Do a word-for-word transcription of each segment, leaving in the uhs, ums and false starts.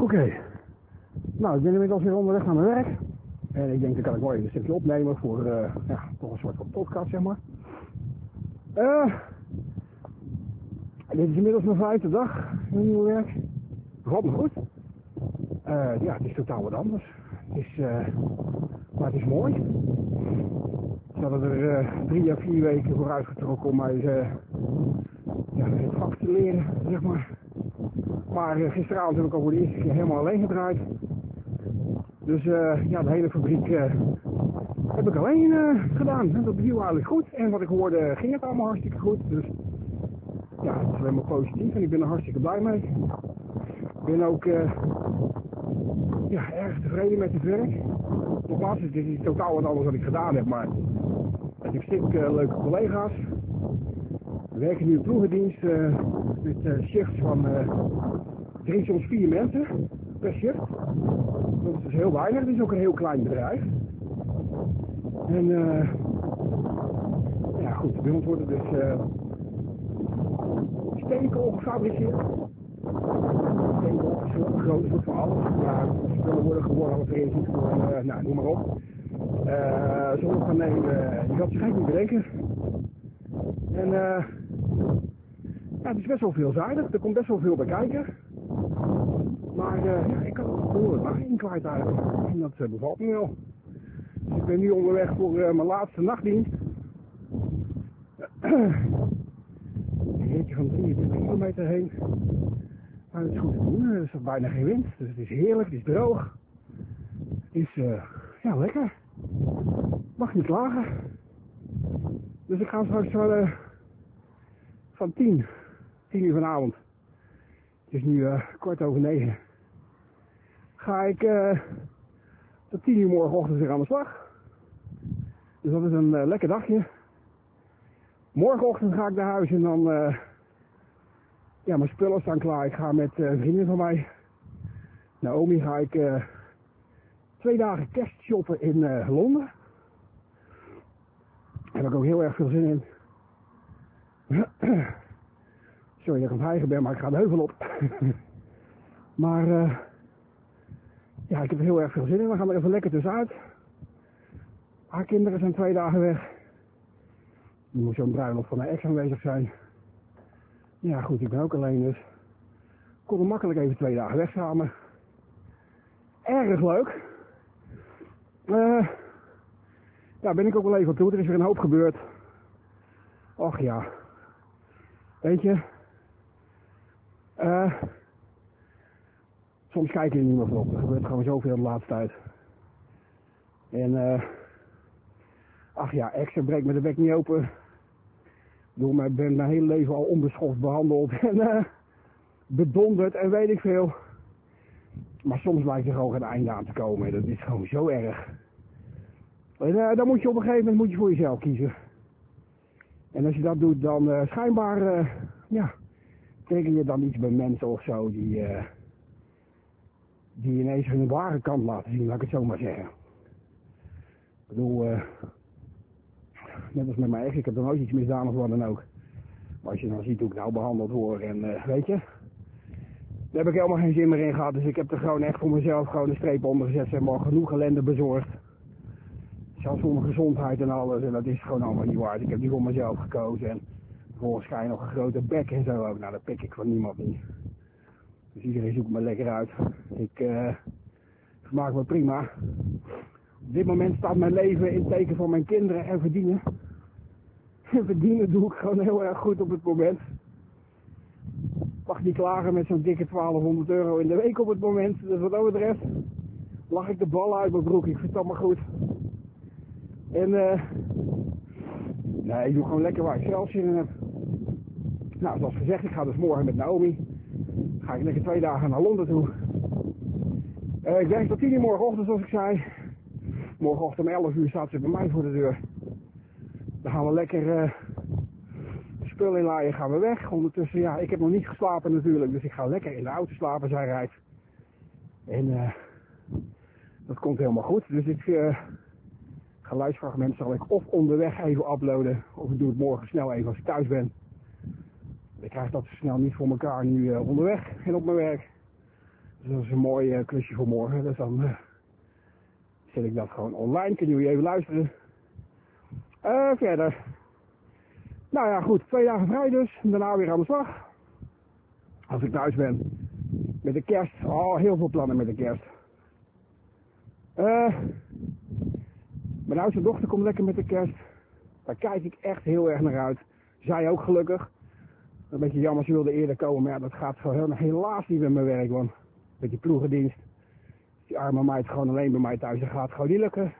Oké. Okay. Nou, ik ben inmiddels weer onderweg naar mijn werk. En ik denk, dat kan ik mooi even een stukje opnemen voor, uh, ja, toch een soort van podcast, zeg maar. Uh, dit is inmiddels mijn vijfde dag in mijn nieuwe werk. Valt me goed. Uh, ja, het is totaal wat anders. Het is, uh, maar het is mooi. Ze hadden er uh, drie à vier weken voor uitgetrokken om mij uh, ja, het vak te leren, zeg maar. Maar uh, gisteravond heb ik al voor de eerste keer helemaal alleen gedraaid. Dus uh, ja, de hele fabriek uh, heb ik alleen uh, gedaan. En dat beviel eigenlijk goed. En wat ik hoorde ging het allemaal hartstikke goed. Dus ja, het is alleen maar positief en ik ben er hartstikke blij mee. Ik ben ook uh, ja, erg tevreden met het werk. Nogmaals, het is totaal wat anders wat ik gedaan heb, maar ik heb stuk uh, leuke collega's. We werken nu in ploegendienst uh, met uh, shifts van uh, drie, soms vier mensen per shift. Dat is dus heel weinig, het is ook een heel klein bedrijf. En uh, ja goed, bij ons worden dus uh, steenkool gefabriceerd. Steenkool is een groot soort van alles. Ja, spullen worden geworden, alles erin ziet voor, uh, nou noem maar op. Uh, zonnepanelen, je gaat je gek niet bedenken. En uh, ja, het is best wel veelzijdig, er komt best wel veel bij kijken. Maar uh, ja, ik kan het behoorlijk maar in kwijt eigenlijk. En dat uh, bevalt me wel. Dus ik ben nu onderweg voor uh, mijn laatste nachtdienst. Een ritje van drieëntwintig kilometer heen. Maar het is goed te doen, er is bijna geen wind. Dus het is heerlijk, het is droog. Het is uh, ja, lekker. Mag niet klagen. Dus ik ga straks van, uh, van tien, tien uur vanavond. Het is nu uh, kwart over negen. Ga ik uh, tot tien uur morgenochtend weer aan de slag. Dus dat is een uh, lekker dagje. Morgenochtend ga ik naar huis en dan... Uh, ja, mijn spullen staan klaar. Ik ga met uh, een vriendin van mij, Naomi, ga ik uh, twee dagen kerst shoppen in uh, Londen. Daar heb ik ook heel erg veel zin in. Sorry dat ik aan het hijgen ben, maar ik ga de heuvel op. Maar uh, ja, ik heb er heel erg veel zin in. We gaan er even lekker tussenuit. Haar kinderen zijn twee dagen weg. Er moet zo'n bruiloft van haar ex aanwezig zijn. Ja goed, ik ben ook alleen dus. Ik kon er makkelijk even twee dagen weg samen. Erg leuk. Uh, ja, ben ik ook wel even op toe. Er is weer een hoop gebeurd. Och ja. Weet je. Uh, soms kijk je er niet meer van op. Er gebeurt gewoon zoveel de laatste tijd. En uh, ach ja, extra breekt me de bek niet open. Ik bedoel, ik ben mijn hele leven al onbeschoft behandeld en uh, bedonderd en weet ik veel. Maar soms lijkt er gewoon geen einde aan te komen en dat is gewoon zo erg. En uh, dan moet je op een gegeven moment moet je voor jezelf kiezen. En als je dat doet, dan uh, schijnbaar, uh, ja, teken je dan iets bij mensen of zo die, uh, die ineens hun ware kant laten zien, laat ik het zo maar zeggen. Ik bedoel, uh, net als met mijn ex, ik heb er nooit iets misdaan of wat dan ook. Maar als je dan ziet hoe ik nou behandeld word en uh, weet je, daar heb ik helemaal geen zin meer in gehad. Dus ik heb er gewoon echt voor mezelf gewoon een streep onder gezet, zeg maar, genoeg ellende bezorgd. Zelfs voor mijn gezondheid en alles, en dat is gewoon allemaal niet waard. Ik heb nu voor mezelf gekozen en vervolgens ga je nog een grote bek en zo ook. Nou, dat pik ik van niemand niet. Dus iedereen zoekt me lekker uit. Ik uh, vermaak me prima. Op dit moment staat mijn leven in het teken van mijn kinderen en verdienen. En verdienen doe ik gewoon heel erg goed op het moment. Mag niet klagen met zo'n dikke twaalfhonderd euro in de week op het moment. Dus wat dat betreft lag ik de bal uit mijn broek. Ik vind dat maar goed. En uh, nee, ik doe gewoon lekker waar ik zelf zin in heb. Nou, zoals gezegd, ik ga dus morgen met Naomi. Ga ik lekker twee dagen naar Londen toe. Uh, ik werk tot tien uur morgenochtend, zoals ik zei. Morgenochtend om elf uur staat ze bij mij voor de deur. Dan gaan we lekker uh, spullen inlaaien, gaan we weg. Ondertussen, ja, ik heb nog niet geslapen natuurlijk, dus ik ga lekker in de auto slapen, zij rijdt. En uh, dat komt helemaal goed. Dus ik uh, geluidsfragment zal ik of onderweg even uploaden, of ik doe het morgen snel even als ik thuis ben. Ik krijg dat snel niet voor elkaar nu uh, onderweg en op mijn werk. Dus dat is een mooi uh, klusje voor morgen. Dus dan uh, zet ik dat gewoon online. Kunnen jullie even luisteren. Uh, verder. Nou ja, goed. Twee dagen vrij dus. Daarna weer aan de slag. Als ik thuis ben. Met de kerst. Oh, heel veel plannen met de kerst. Uh, mijn oudste dochter komt lekker met de kerst. Daar kijk ik echt heel erg naar uit. Zij ook gelukkig. Een beetje jammer, ze wilde eerder komen. Maar ja, dat gaat gewoon helaas niet met mijn werk. Want met die ploegendienst. Die arme meid gewoon alleen bij mij thuis. Dat gaat gewoon niet lukken.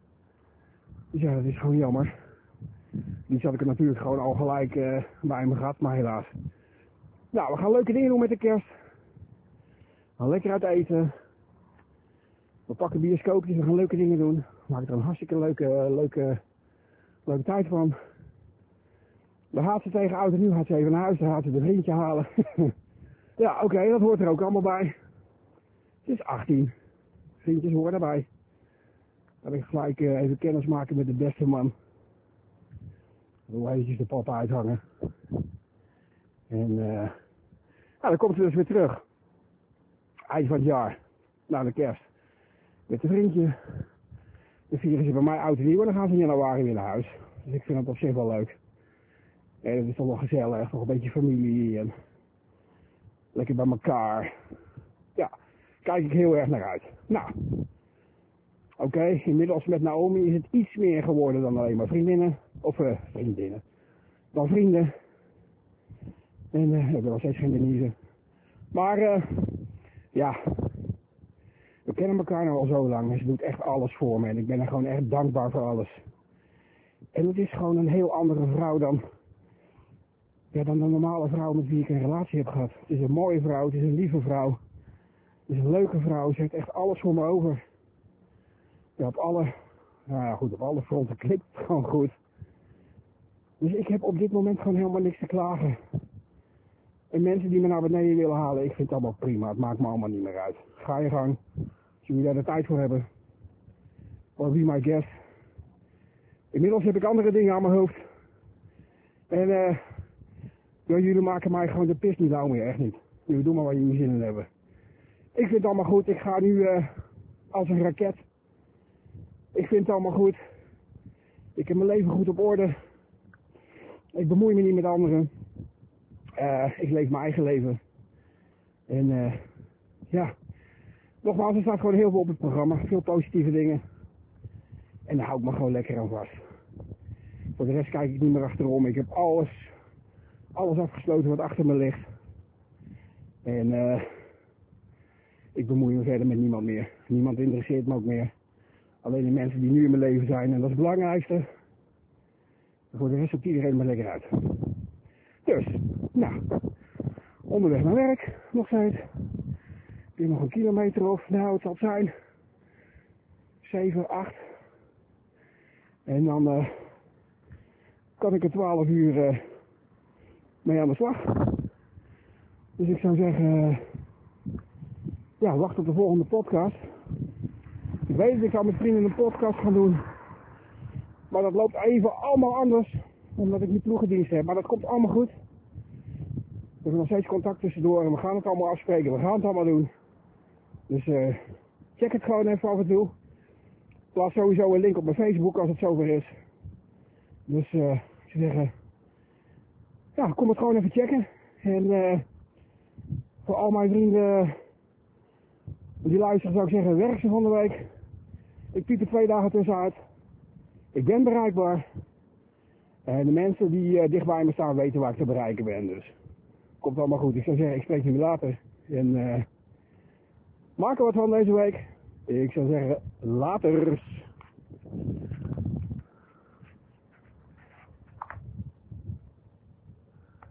Dus ja, dat is gewoon jammer. Die had ik er natuurlijk gewoon al gelijk uh, bij me gehad. Maar helaas. Nou, we gaan leuke dingen doen met de kerst. We gaan lekker uit eten. We pakken bioscoopjes, we gaan leuke dingen doen. We maken er een hartstikke leuke, leuke, leuke tijd van. Dan gaat ze tegen oud en nieuw, gaat ze even naar huis, dan gaat ze de vriendje halen. Ja, oké, okay, dat hoort er ook allemaal bij. Ze is achttien. Vriendjes horen daarbij. Dan ga ik gelijk uh, even kennis maken met de beste man. Dan wil eventjes de papa uithangen. En uh, nou, dan komt ze dus weer terug. Eind van het jaar. Na de kerst. Met een vriendje. Dan vieren ze bij mij oud en nieuw en dan gaan ze in januari weer naar huis. Dus ik vind het op zich wel leuk. En het is toch wel gezellig, toch een beetje familie en lekker bij elkaar. Ja, kijk ik heel erg naar uit. Nou, oké, okay, inmiddels met Naomi is het iets meer geworden dan alleen maar vriendinnen. Of uh, vriendinnen. Dan vrienden. En uh, ik ben nog steeds geen Denise. Maar uh, ja, we kennen elkaar nou al zo lang en ze doet echt alles voor me. En ik ben er gewoon echt dankbaar voor alles. En het is gewoon een heel andere vrouw dan, ja, dan de normale vrouw met wie ik een relatie heb gehad. Het is een mooie vrouw, het is een lieve vrouw. Het is een leuke vrouw, ze heeft echt alles voor me over. Ja, op alle, nou ja goed, op alle fronten klikt het gewoon goed. Dus ik heb op dit moment gewoon helemaal niks te klagen. En mensen die me naar beneden willen halen, ik vind het allemaal prima. Het maakt me allemaal niet meer uit. Ga je gang. Als jullie daar de tijd voor hebben. Or be my guest. Inmiddels heb ik andere dingen aan mijn hoofd. En eh, uh, jullie maken mij gewoon de pis niet lauw meer, echt niet. Jullie doen maar waar jullie zin in hebben. Ik vind het allemaal goed. Ik ga nu uh, als een raket. Ik vind het allemaal goed. Ik heb mijn leven goed op orde. Ik bemoei me niet met anderen. Uh, ik leef mijn eigen leven. En uh, ja, nogmaals, er staat gewoon heel veel op het programma. Veel positieve dingen. En daar hou ik me gewoon lekker aan vast. Voor de rest kijk ik niet meer achterom. Ik heb alles, alles afgesloten wat achter me ligt. En uh, ik bemoei me verder met niemand meer. Niemand interesseert me ook meer. Alleen de mensen die nu in mijn leven zijn. En dat is het belangrijkste. En voor de rest zoekt iedereen me lekker uit. Dus, nou, onderweg naar werk, nog steeds. Ik heb nog een kilometer of, nou het zal zijn, zeven, acht. En dan uh, kan ik er twaalf uur uh, mee aan de slag. Dus ik zou zeggen, uh, ja, wacht op de volgende podcast. Ik weet dat ik zou met vrienden een podcast gaan doen. Maar dat loopt even allemaal anders. Omdat ik niet ploegendienst heb. Maar dat komt allemaal goed. We hebben nog steeds contact tussendoor. En we gaan het allemaal afspreken. We gaan het allemaal doen. Dus uh, check het gewoon even af en toe. Plaats sowieso een link op mijn Facebook als het zover is. Dus uh, ik zou zeggen. Ja, kom het gewoon even checken. En uh, voor al mijn vrienden die luisteren zou ik zeggen. Werk ze van de week. Ik piep er twee dagen tussenuit. Ik ben bereikbaar. En de mensen die uh, dicht bij me staan weten waar ik te bereiken ben. Dus komt allemaal goed. Ik zou zeggen, ik spreek jullie later. En uh, maak er wat van deze week. Ik zou zeggen, laters.